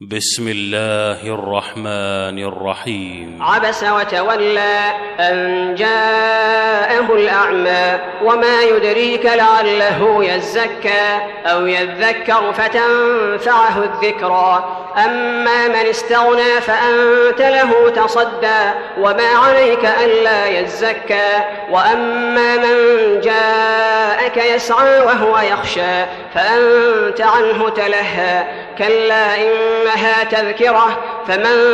بسم الله الرحمن الرحيم. عبس وتولى أن جاءه الأعمى وما يدريك لعله يزكى أو يذكر فتنفعه الذكرى أما من استغنى فأنت له تصدى وما عليك ألا يزكى وأما من جاءك يسعى وهو يخشى فأنت عنه تلهى كلا إنها تذكرة فمن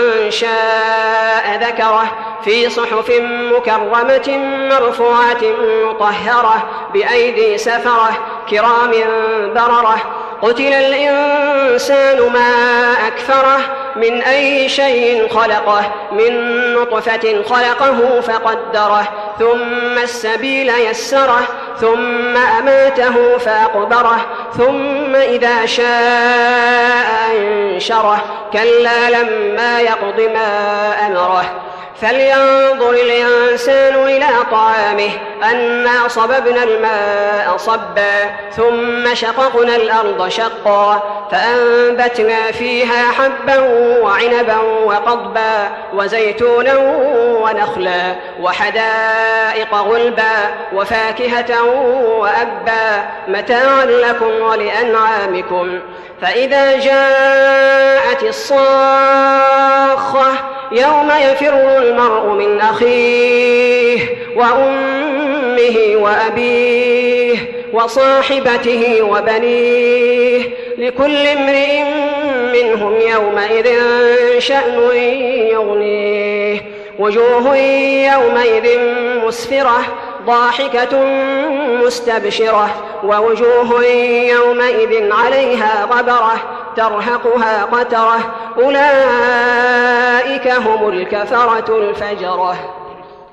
شاء ذكره في صحف مكرمة مرفوعة مطهرة بأيدي سفرة كرام بررة قتل الإنسان ما أكفره من أي شيء خلقه من نطفة خلقه فقدره ثم السبيل يسره ثم أماته فأقبره ثم إذا شاء أنشره كلا لما يقض ما أمره فلينظر الإنسان إلى طعامه أنا صببنا الماء صبا ثم شققنا الأرض شقا فأنبتنا فيها حبا وعنبا وقضبا وزيتونا ونخلا وحدائق غلبا وفاكهة وأبا متاعا لكم ولأنعامكم فإذا جاءت الصاخة يوم يفر المرء من أخيه وأمه وأبيه وصاحبته وبنيه لكل امرئ منهم يومئذ شأن يغنيه وجوه يومئذ مسفرة ضاحكة مستبشرة ووجوه يومئذ عليها غبرة ترهقها قترة أولئك هم الكفرة الفجرة.